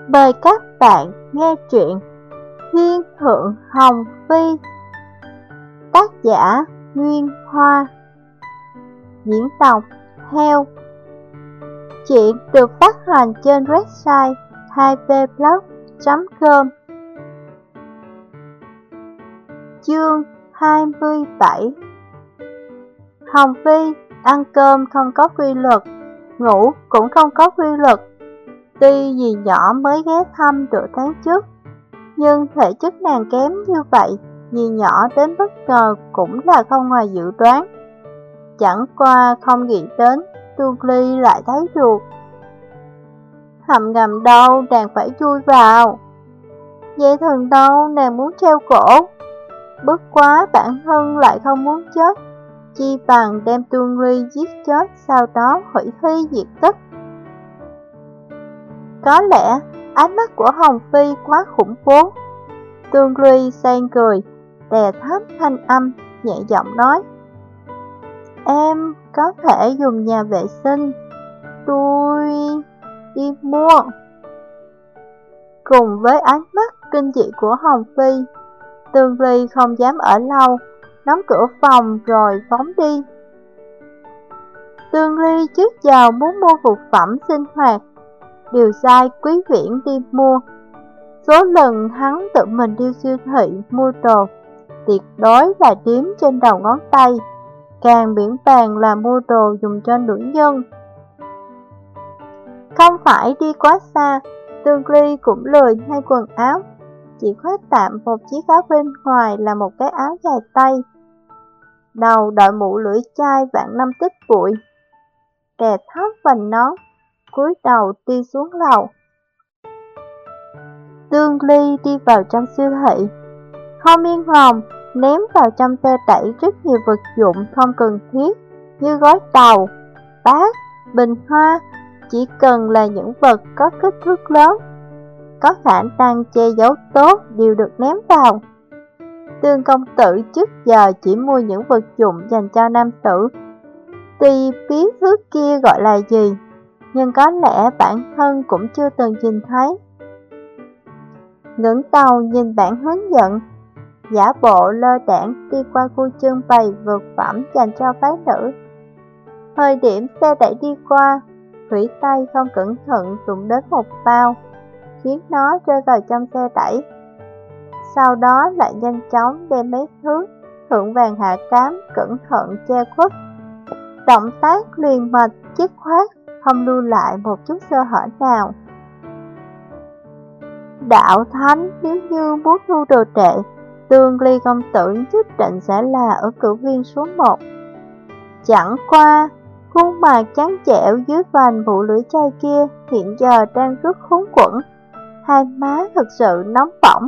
Mời các bạn nghe truyện Thiên Thượng Hồng Phi, tác giả Nguyên Hoa, diễn đọc Heo. Truyện được phát hành trên website 2vblog.com. Chương 27. Hồng Phi ăn cơm không có quy luật, ngủ cũng không có quy luật. Tuy dì nhỏ mới ghé thăm nửa tháng trước, nhưng thể chất nàng kém như vậy, dì nhỏ đến bất ngờ cũng là không ngoài dự đoán. Chẳng qua không nghĩ đến, Tương Ly lại thấy được. Hầm ngầm đâu nàng phải chui vào, dây thừng đâu nàng muốn treo cổ. Bất quá bản thân lại không muốn chết, chi bằng đem Tương Ly giết chết, sau đó hủy thi diệt tích. Có lẽ ánh mắt của Hồng Phi quá khủng bố. Tương Ly sang cười, đè thấp thanh âm, nhẹ giọng nói: Em có thể dùng nhà vệ sinh, tôi đi mua. Cùng với ánh mắt kinh dị của Hồng Phi, Tương Ly không dám ở lâu, đóng cửa phòng rồi phóng đi. Tương Ly trước giờ muốn mua vật phẩm sinh hoạt, điều sai Quý Viễn đi mua. Số lần hắn tự mình đi siêu thị mua đồ, tuyệt đối là đếm trên đầu ngón tay, càng miễn bàn là mua đồ dùng cho nữ nhân. Không phải đi quá xa, Tương Ly cũng lười thay quần áo, chỉ khoác tạm một chiếc áo bên ngoài là một cái áo dài tay. Đầu đội mũ lưỡi chai vạn năm tích bụi, đè thấp vành nón, cúi đầu đi xuống lầu. Tương Ly đi vào trong siêu thị, không yên lòng ném vào trong xe đẩy rất nhiều vật dụng không cần thiết như gói tàu, bát, bình hoa. Chỉ cần là những vật có kích thước lớn, có khả năng che giấu tốt đều được ném vào. Tương công tử trước giờ chỉ mua những vật dụng dành cho nam tử. Tuy biết thứ kia gọi là gì, nhưng có lẽ bản thân cũng chưa từng nhìn thấy. Ngẩng đầu nhìn bản hướng dẫn, giả bộ lơ đãng đi qua khu trưng bày vật phẩm dành cho phái nữ. Thời điểm xe đẩy đi qua, thủy tay không cẩn thận đụng đến một bao, khiến nó rơi vào trong xe đẩy. Sau đó lại nhanh chóng đem mấy thứ thượng vàng hạ cám cẩn thận che khuất. Động tác liền mạch dứt khoát, không lưu lại một chút sơ hở nào. Đạo Thánh nếu như muốn thu đồ tệ, Tương Ly công tử nhất định sẽ là ở cử viên số 1. Chẳng qua, khuôn mặt trắng trẻo dưới vành mũ lưỡi chai kia hiện giờ đang rất khốn quẫn, hai má thật sự nóng bỏng.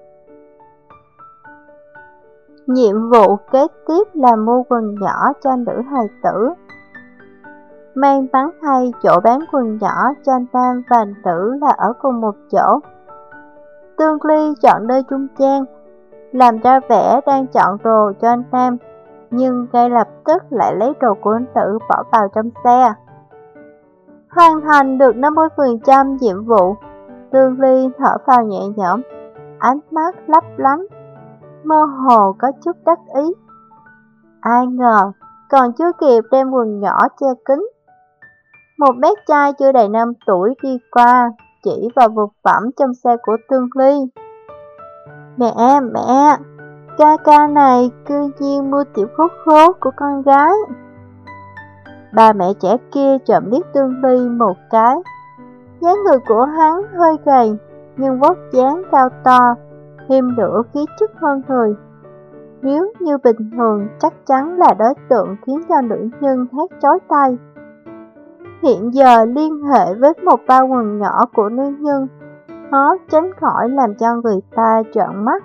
Nhiệm vụ kế tiếp là mua quần nhỏ cho nữ hài tử. May mắn thay, chỗ bán quần nhỏ cho nam và nữ là ở cùng một chỗ. Tương Ly chọn nơi trung gian, làm ra vẻ đang chọn đồ cho nam, nhưng ngay lập tức lại lấy đồ của nữ bỏ vào trong xe. Hoàn thành được 50% nhiệm vụ, Tương Ly thở phào nhẹ nhõm, ánh mắt lấp lánh, mơ hồ có chút đắc ý. Ai ngờ, còn chưa kịp đem quần nhỏ che kín, một bé trai chưa đầy 5 tuổi đi qua, chỉ vào vật phẩm trong xe của Tương Ly. Mẹ, ca ca này cư nhiên mua tiểu khố khố của con gái. Bà mẹ trẻ kia trộm liếc Tương Ly một cái. Dáng người của hắn hơi gầy, nhưng vóc dáng cao to, thêm nữa khí chất hơn người. Nếu như bình thường chắc chắn là đối tượng khiến cho nữ nhân thét chói tai. Hiện giờ liên hệ với một bao quần nhỏ của nữ nhân, khó tránh khỏi làm cho người ta trợn mắt.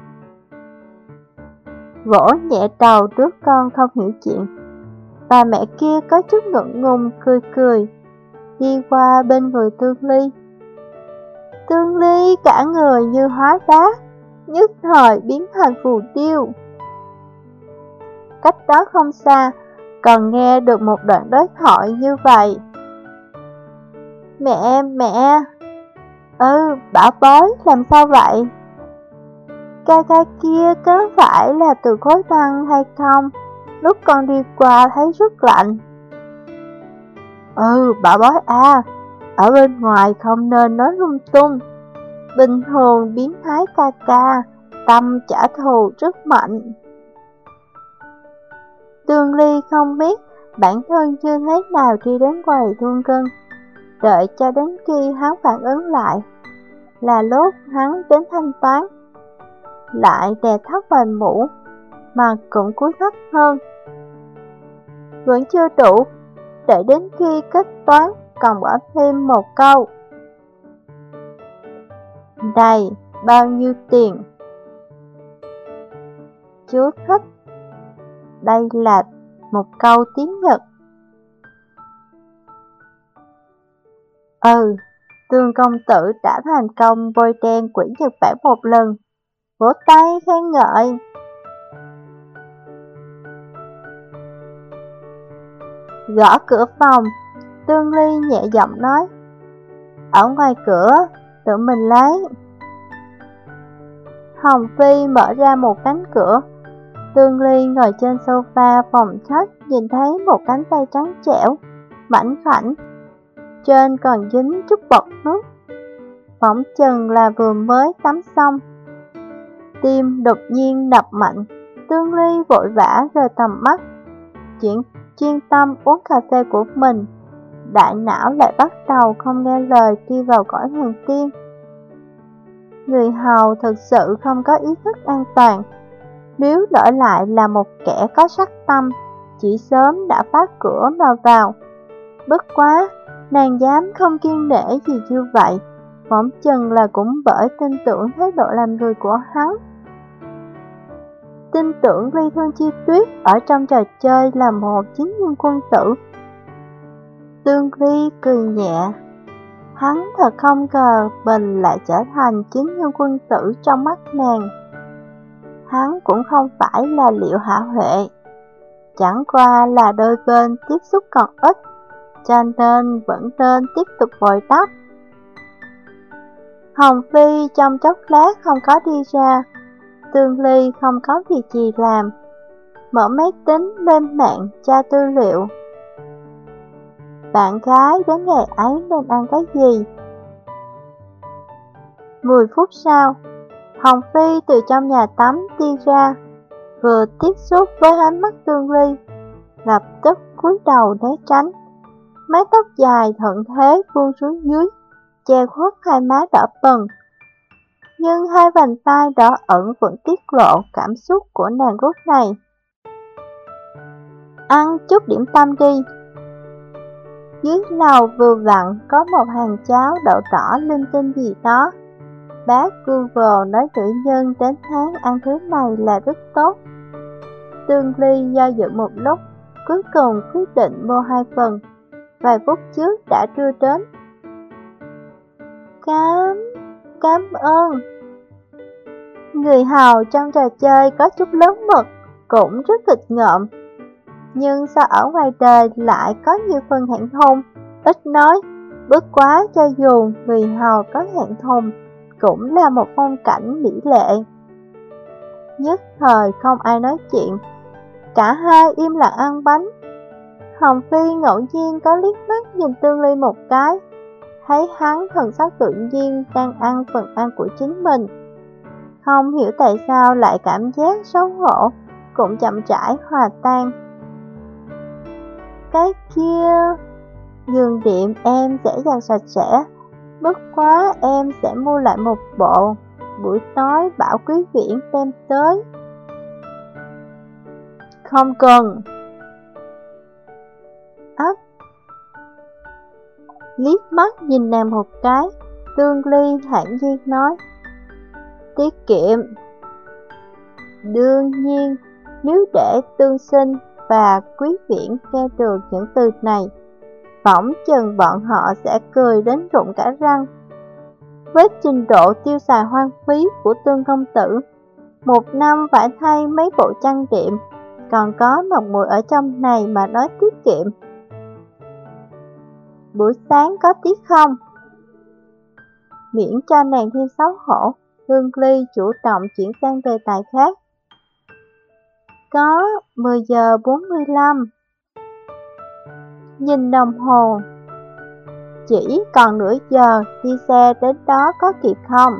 Vỗ nhẹ đầu đứa con không hiểu chuyện, bà mẹ kia có chút ngượng ngùng cười, đi qua bên người Tương Ly. Tương Ly cả người như hóa đá, nhất thời biến thành phù điêu. Cách đó không xa, còn nghe được một đoạn đối thoại như vậy. Mẹ, Bảo bối, làm sao vậy? Ca ca kia có phải là từ khối băng hay không? Lúc con đi qua thấy rất lạnh. Bảo bối à, ở bên ngoài không nên nói lung tung. Bình thường biến thái ca ca, tâm trả thù rất mạnh. Tương Ly không biết bản thân chưa thế nào đi đến quầy thu ngân. Đợi cho đến khi hắn phản ứng lại, là lúc hắn đến thanh toán. Lại đè thấp vành mũ, mà cũng cúi thấp hơn. Vẫn chưa đủ, để đến khi kết toán còn bỏ thêm một câu. Đây, bao nhiêu tiền? Chú thích. Đây là một câu tiếng Nhật. Tương công tử đã thành công bôi đen quỷ Nhật Bản một lần. Vỗ tay khen ngợi. Gõ cửa phòng, Tương Ly nhẹ giọng nói. Ở ngoài cửa, tự mình lấy. Hồng Phi mở ra một cánh cửa. Tương Ly ngồi trên sofa phòng khách, nhìn thấy một cánh tay trắng trẻo, mảnh khảnh. Trên còn dính chút bọt nước, phỏng chừng là vừa mới tắm xong. Tim đột nhiên đập mạnh, Tương Ly vội vã rời tầm mắt, chuyên tâm uống cà phê của mình. Đại não lại bắt đầu không nghe lời đi vào cõi thần tiên. Người hầu thực sự không có ý thức an toàn. Nếu đổi lại là một kẻ có sắc tâm, chỉ sớm đã phá cửa mà vào. Bất quá, nàng dám không kiêng nể gì như vậy, phỏng chừng là cũng bởi tin tưởng thái độ làm người của hắn. Tin tưởng Ly Thương Chi Tuyết ở trong trò chơi là một chính nhân quân tử. Tương Ly cười nhẹ. Hắn thật không ngờ mình lại trở thành chính nhân quân tử trong mắt nàng. Hắn cũng không phải là Liệu Hạ Huệ, chẳng qua là đôi bên tiếp xúc còn ít, cho nên vẫn nên tiếp tục bồi đắp. Hồng Phi trong chốc lát không có đi ra. Tương Ly không có việc gì làm, mở máy tính lên mạng tra tư liệu. Bạn gái đến ngày ấy nên ăn cái gì? 10 phút sau, Hồng Phi từ trong nhà tắm đi ra, vừa tiếp xúc với ánh mắt Tương Ly, lập tức cúi đầu né tránh. Mái tóc dài thuận thế buông xuống dưới, che khuất hai má đỏ bừng. Nhưng hai vành tay đỏ ẩn vẫn tiết lộ cảm xúc của nàng lúc này. Ăn chút điểm tâm đi. Dưới lầu vừa vặn có một hàng cháo đậu đỏ linh tinh gì đó. Bác Google nói nữ nhân đến tháng ăn thứ này là rất tốt. Tương Ly do dự một lúc, cuối cùng quyết định mua 2 phần. Vài phút trước đã đưa đến. Cảm ơn. Người hầu trong trò chơi có chút lớn mật, cũng rất nghịch ngợm. Nhưng sao ở ngoài đời lại có nhiều phần hẹn thùng, ít nói. Bất quá cho dù người hầu có hẹn thùng, cũng là một phong cảnh mỹ lệ. Nhất thời không ai nói chuyện, cả hai im lặng ăn bánh. Hồng Phi ngẫu nhiên có liếc mắt nhìn Tương Ly một cái, thấy hắn thần sắc tự nhiên đang ăn phần ăn của chính mình. Không hiểu tại sao lại cảm giác xấu hổ, cũng chậm rãi hòa tan. Cái kia, giường đệm em sẽ giặt sạch sẽ, bất quá em sẽ mua lại một bộ, buổi tối bảo Quý Viễn đem tới. Không cần. Liếc mắt nhìn nàng một cái, Tương Ly thản nhiên nói. Tiết kiệm. Đương nhiên, nếu để Tương Sinh và Quý Viễn nghe được những từ này, phỏng chừng bọn họ sẽ cười đến rụng cả răng. Với trình độ tiêu xài hoang phí của Tương công tử, một năm phải thay mấy bộ trang điểm, còn có một mùi ở trong này mà nói tiết kiệm. Buổi sáng có tiết không? miễn cho nàng thêm xấu hổ. Tương Ly chủ động chuyển sang đề tài khác. Có 10 giờ 45. Nhìn đồng hồ, chỉ còn nửa giờ, đi xe đến đó có kịp không?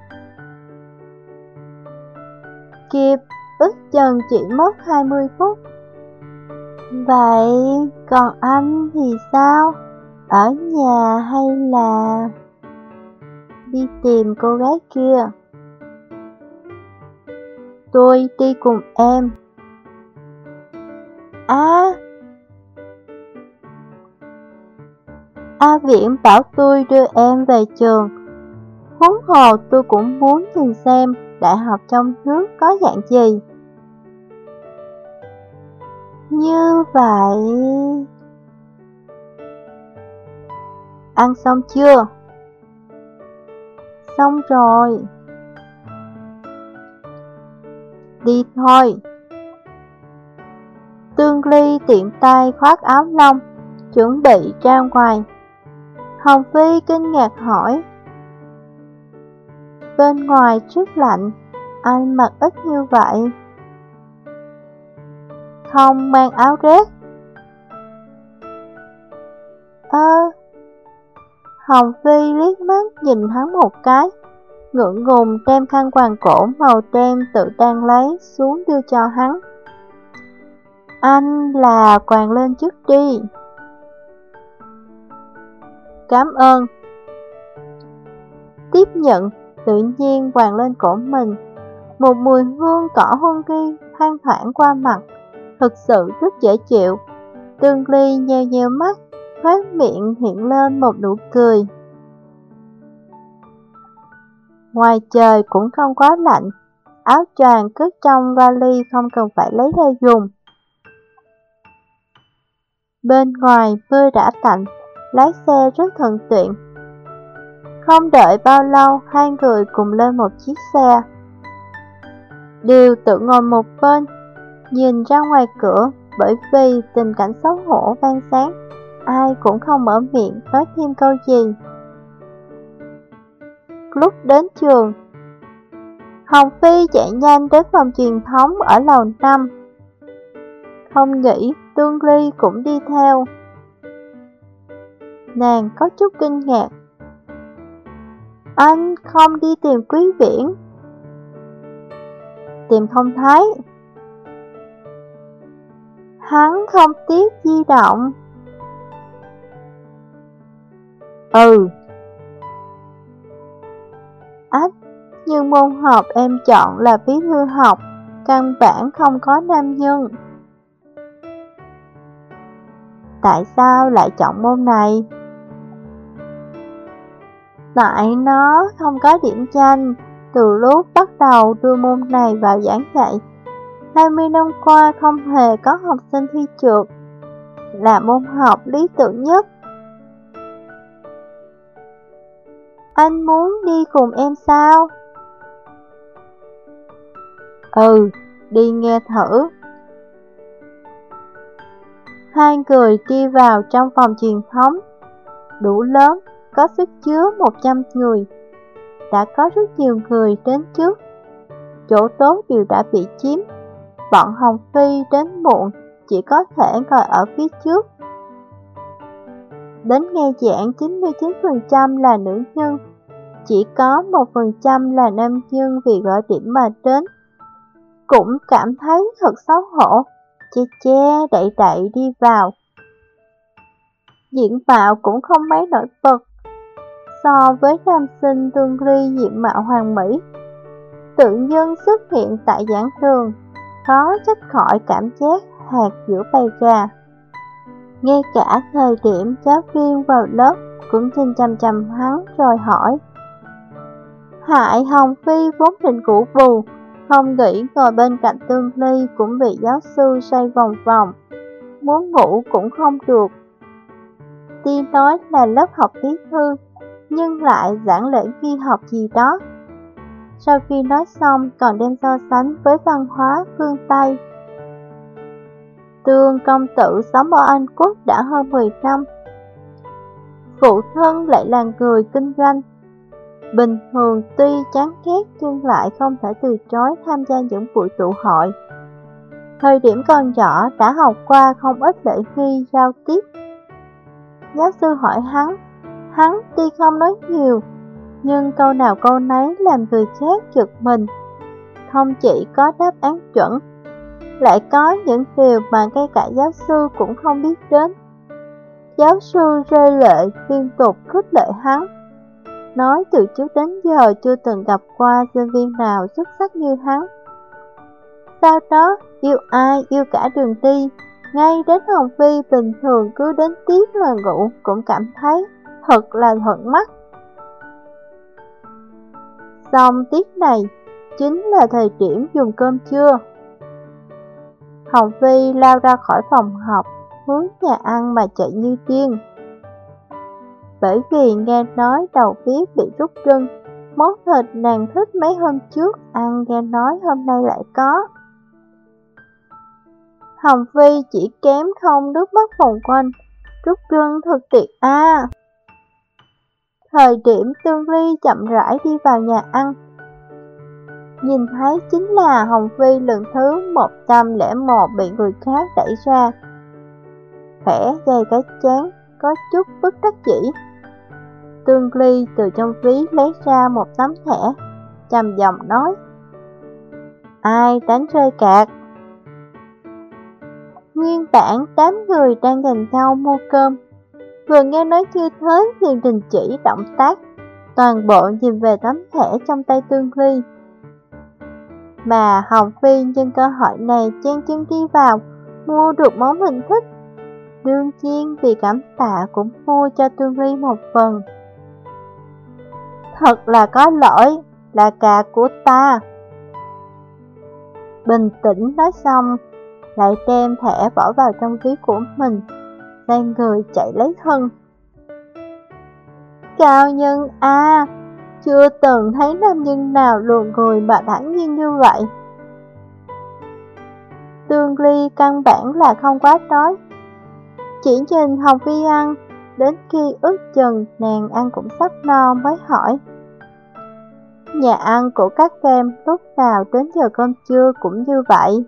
Kịp, ước chừng chỉ mất 20 phút. Vậy còn anh thì sao? Ở nhà hay là đi tìm cô gái kia? Tôi đi cùng em. A Viễn bảo tôi đưa em về trường. Huống hồ tôi cũng muốn nhìn xem đại học trong nước có dạng gì. Như vậy... Ăn xong chưa? Xong rồi. Đi thôi. Tương Ly tiện tay khoác áo lông, chuẩn bị ra ngoài. Hồng Phi kinh ngạc hỏi. Bên ngoài rất lạnh, anh mặc ít như vậy. Không mang áo rét. Hồng Phi liếc mắt nhìn hắn một cái, ngượng ngùng đem khăn quàng cổ màu đen tự đang lấy xuống đưa cho hắn. Anh là quàng lên trước đi. Cảm ơn. Tiếp nhận, tự nhiên quàng lên cổ mình. Một mùi hương cỏ hương nghi thoang thoảng qua mặt, thực sự rất dễ chịu. Tương Ly nheo nheo mắt, khóe miệng hiện lên một nụ cười. Ngoài trời cũng không quá lạnh, áo choàng cất trong vali không cần phải lấy ra dùng. Bên ngoài mưa đã tạnh, lái xe rất thuận tiện. Không đợi bao lâu, hai người cùng lên một chiếc xe. Đều tự ngồi một bên, nhìn ra ngoài cửa, bởi vì tình cảnh xấu hổ ban sáng, ai cũng không mở miệng nói thêm câu gì. Lúc đến trường, Hồng Phi chạy nhanh đến phòng truyền thống ở lầu 5. Không nghĩ Tương Ly cũng đi theo. Nàng có chút kinh ngạc. Anh không đi tìm Quý Viễn? Tìm không thấy. Hắn không tiếc di động. Nhưng môn học em chọn là bí thư học, căn bản không có nam nhân. Tại sao lại chọn môn này? Tại nó không có điểm danh từ lúc bắt đầu đưa môn này vào giảng dạy. 20 năm qua không hề có học sinh thi trượt, là môn học lý tưởng nhất. Anh muốn đi cùng em sao? Đi nghe thử. Hai người đi vào trong phòng truyền thống, đủ lớn, có sức chứa 100 người. Đã có rất nhiều người đến trước, chỗ tốt đều đã bị chiếm. Bọn Hồng Phi đến muộn, chỉ có thể ngồi ở phía trước. Đến nghe giảng 99% là nữ nhân, chỉ có 1% là nam nhân vì gọi điểm mà đến. Cũng cảm thấy thật xấu hổ, che đậy đi vào. Diện mạo cũng không mấy nổi bật. So với nam sinh Tương Ly diện mạo hoàn mỹ, tự nhiên xuất hiện tại giảng đường, khó tránh khỏi cảm giác hạt giữa bầy gà. Ngay cả thời điểm giáo viên vào lớp cũng nhìn chằm chằm hắn rồi hỏi. Hại Hồng Phi vốn định cũ bù, không nghĩ ngồi bên cạnh Tương Ly cũng bị giáo sư xoay vòng vòng, muốn ngủ cũng không được. Tuy nói là lớp học bí thư, nhưng lại giảng lễ ghi học gì đó. Sau khi nói xong còn đem so sánh với văn hóa phương Tây. Tương công tử sống ở Anh Quốc đã hơn 10 năm. Phụ thân lại là người kinh doanh. Bình thường tuy chán ghét nhưng lại không thể từ chối tham gia những buổi tụ hội. Thời điểm còn nhỏ đã học qua không ít lễ nghi giao tiếp. Giáo sư hỏi hắn tuy không nói nhiều, nhưng câu nào câu nấy làm người khác giật mình. Không chỉ có đáp án chuẩn, lại có những điều mà ngay cả giáo sư cũng không biết đến. Giáo sư rơi lệ liên tục khích lệ hắn, nói từ trước đến giờ chưa từng gặp qua sinh viên nào xuất sắc như hắn. Sau đó, yêu ai yêu cả đường đi, ngay đến Hồng Phi bình thường cứ đến tiết là ngủ cũng cảm thấy thật là thuận mắt. Xong tiết này chính là thời điểm dùng cơm trưa. Hồng Phi lao ra khỏi phòng học, hướng nhà ăn mà chạy như điên. Bởi vì nghe nói đầu bếp bị rút gân, món thịt nàng thích mấy hôm trước ăn nghe nói hôm nay lại có. Hồng Phi chỉ kém không nước mắt vòng quanh, rút gân thật tuyệt a. Thời điểm Tương Ly chậm rãi đi vào nhà ăn, nhìn thấy chính là Hồng Phi lần thứ 101 bị người khác đẩy ra. Khẽ gầy cái chán, có chút bất đắc dĩ. Tương Ly từ trong ví lấy ra một tấm thẻ, trầm giọng nói: ai đánh rơi cạc? Nguyên bản đám người đang giành nhau mua cơm, vừa nghe nói như thế liền đình chỉ động tác, toàn bộ nhìn về tấm thẻ trong tay Tương Ly. Mà Hồng Phi nhân cơ hội này chen chân đi vào, mua được món mình thích. Đương nhiên vì cảm tạ cũng mua cho Tương Ly một phần. Thật là có lỗi, là cạc của ta. Bình tĩnh nói xong, lại đem thẻ bỏ vào trong ví của mình, xoay người chạy lấy thân. Cao nhân a, chưa từng thấy nam nhân nào luồn người mà thẳng nhiên như vậy. Tương Ly căn bản là không quá đói, chỉ nhìn Hồng Phi ăn, đến khi ước chừng nàng ăn cũng sắp no mới hỏi: nhà ăn của các em lúc nào đến giờ cơm trưa cũng như vậy?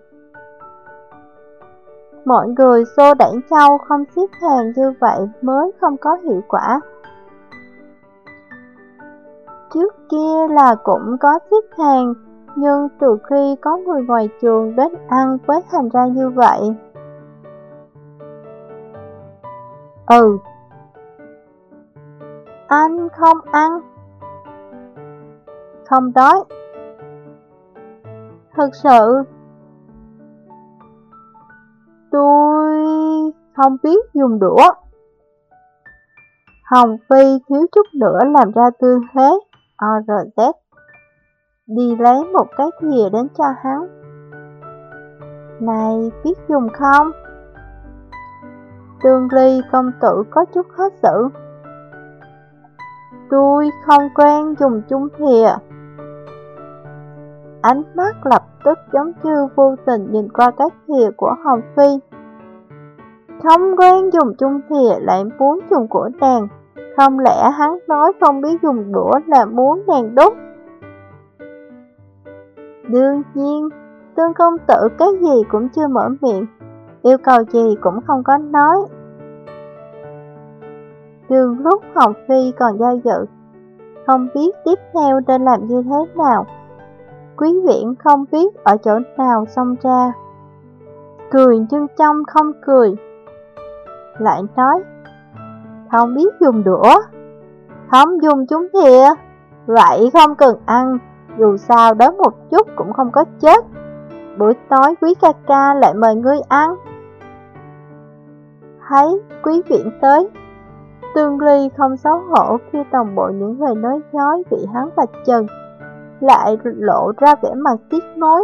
Mọi người xô đẩy nhau không xếp hàng như vậy mới không có hiệu quả. Trước kia là cũng có xếp hàng, nhưng từ khi có người ngoài trường đến ăn mới thành ra như vậy. Anh không ăn? Không đói. Thực sự, tôi không biết dùng đũa. Hồng Phi thiếu chút nữa làm ra tư thế ORZ, đi lấy một cái thìa đến cho hắn. Này, biết dùng không? Tương Ly công tử có chút khó xử. Tôi không quen dùng chung thìa. Ánh mắt lập tức giống như vô tình nhìn qua cái thìa của Hồng Phi. Không quen dùng chung thìa lại muốn dùng của nàng, không lẽ hắn nói không biết dùng đũa là muốn nàng đút? Đương nhiên, Tương công tử cái gì cũng chưa mở miệng, yêu cầu gì cũng không có nói. Đường lúc Hồng Phi còn do dự, không biết tiếp theo nên làm như thế nào. Quý Viễn không biết ở chỗ nào xông ra, cười nhưng trong không cười, lại nói: không biết dùng đũa, không dùng chúng thìa, vậy không cần ăn, dù sao đói một chút cũng không có chết. Buổi tối Quý ca ca lại mời ngươi ăn. Thấy Quý Viễn tới, Tương Ly không xấu hổ khi toàn bộ những lời nói dối bị hắn vạch trần, lại lộ ra vẻ mặt tiếc nuối.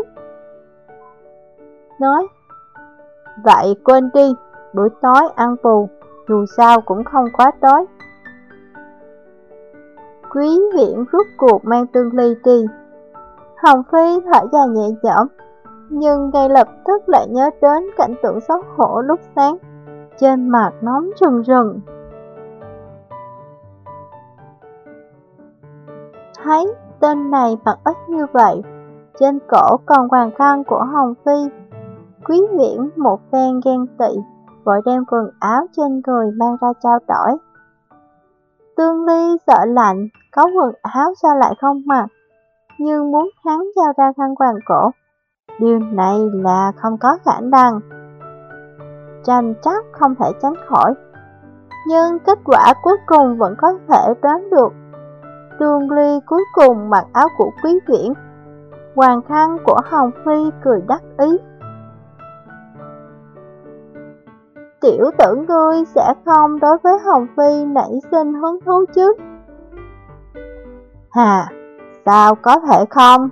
Nói: vậy quên đi, buổi tối ăn bù, dù sao cũng không quá đói. Quý Viễn rút cuộc mang Tương Ly đi. Hồng Phi thở dài nhẹ nhõm, nhưng ngay lập tức lại nhớ đến cảnh tượng xấu hổ lúc sáng, trên mặt nóng rừng rừng. thấy tên này mặc ít như vậy, trên cổ còn hoàng khăn của Hồng Phi. Quý Viễn một phen ghen tị, vội đem quần áo trên người mang ra trao đổi. Tương Ly sợ lạnh, có quần áo sao lại không mặc, nhưng muốn hắn giao ra khăn quàng cổ, điều này là không có khả năng. Tranh chấp không thể tránh khỏi, nhưng kết quả cuối cùng vẫn có thể đoán được. Tương Ly cuối cùng mặc áo của Quý Viễn, hoàng khăn của Hồng Phi cười đắc ý. Tiểu tử ngươi sẽ không đối với Hồng Phi nảy sinh hứng thú chứ? Hà, sao có thể không?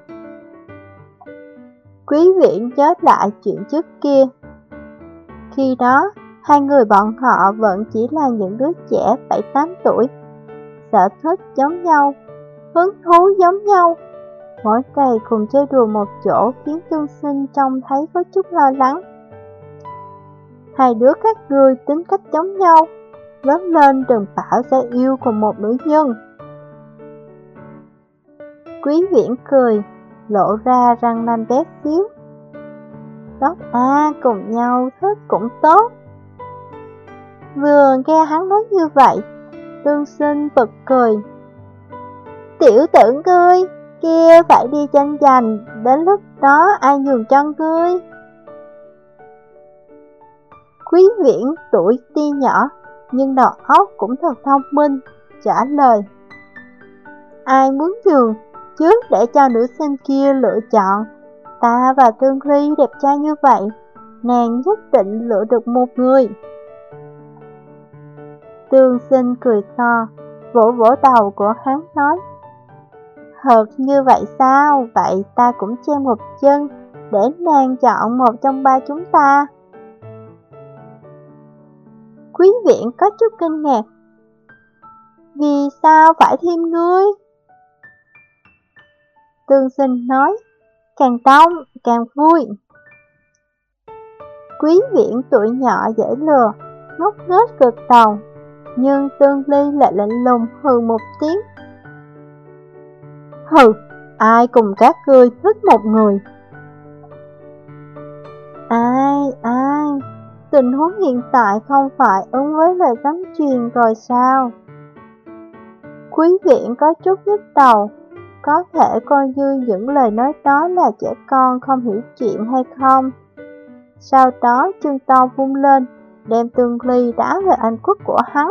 Quý Viễn nhớ lại chuyện trước kia. Khi đó, hai người bọn họ vẫn chỉ là những đứa trẻ 7-8 tuổi, sở thích giống nhau, hứng thú giống nhau. Mỗi ngày cùng chơi đùa một chỗ khiến Tương Sinh trông thấy có chút lo lắng. Hai đứa các ngươi tính cách giống nhau, lớn lên đừng bảo sẽ yêu cùng một nữ nhân. Quý Viễn cười, lộ ra răng nanh bé xíu. Tốt cùng nhau thích cũng tốt. Vừa nghe hắn nói như vậy, Tương Sinh bật cười. Tiểu tử ngươi, kia phải đi tranh giành, đến lúc đó ai nhường cho ngươi? Quý Viễn tuổi tuy nhỏ, nhưng đầu óc cũng thật thông minh, trả lời. Ai muốn nhường, trước để cho nữ sinh kia lựa chọn. Ta và Tương Ly đẹp trai như vậy, nàng nhất định lựa được một người. Tương Sinh cười to, vỗ vỗ đầu của hắn nói. Thật như vậy sao? Vậy ta cũng chen một chân, để nàng chọn một trong ba chúng ta. Quý Viễn có chút kinh ngạc. Vì sao phải thêm ngươi? Tương Sinh nói, càng đông càng vui. Quý Viễn tuổi nhỏ dễ lừa, ngốc nghếch gật đầu, nhưng Tương Ly lại lạnh lùng hừ một tiếng. Hừ, ai cùng các ngươi thích một người? Ai, tình huống hiện tại không phải ứng với lời dám truyền rồi sao? Quý Viễn có chút nhức đầu, có thể coi như những lời nói đó là trẻ con không hiểu chuyện hay không. Sau đó chân to vung lên, đem Tương Ly đá về anh quốc của hắn.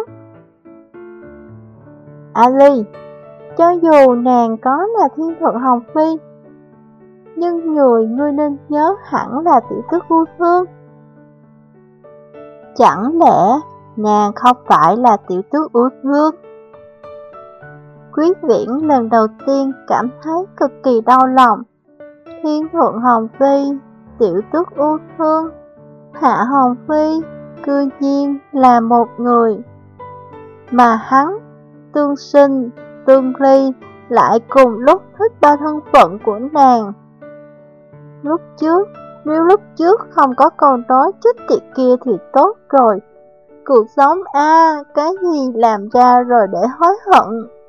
Ali, cho dù nàng có là thiên thượng Hồng Phi, nhưng người ngươi nên nhớ hẳn là tiểu tước U Thương. Chẳng lẽ nàng không phải là tiểu tước U Thương? Quý Viễn lần đầu tiên cảm thấy cực kỳ đau lòng. Thiên thượng Hồng Phi, tiểu tước U Thương, hạ Hồng Phi, cư nhiên là một người. Mà hắn, Tương Sinh, Tương Ly lại cùng lúc thích ba thân phận của nàng. Nếu lúc trước không có câu nói chết tiệt kia thì tốt rồi. Cuộc sống cái gì làm ra rồi để hối hận.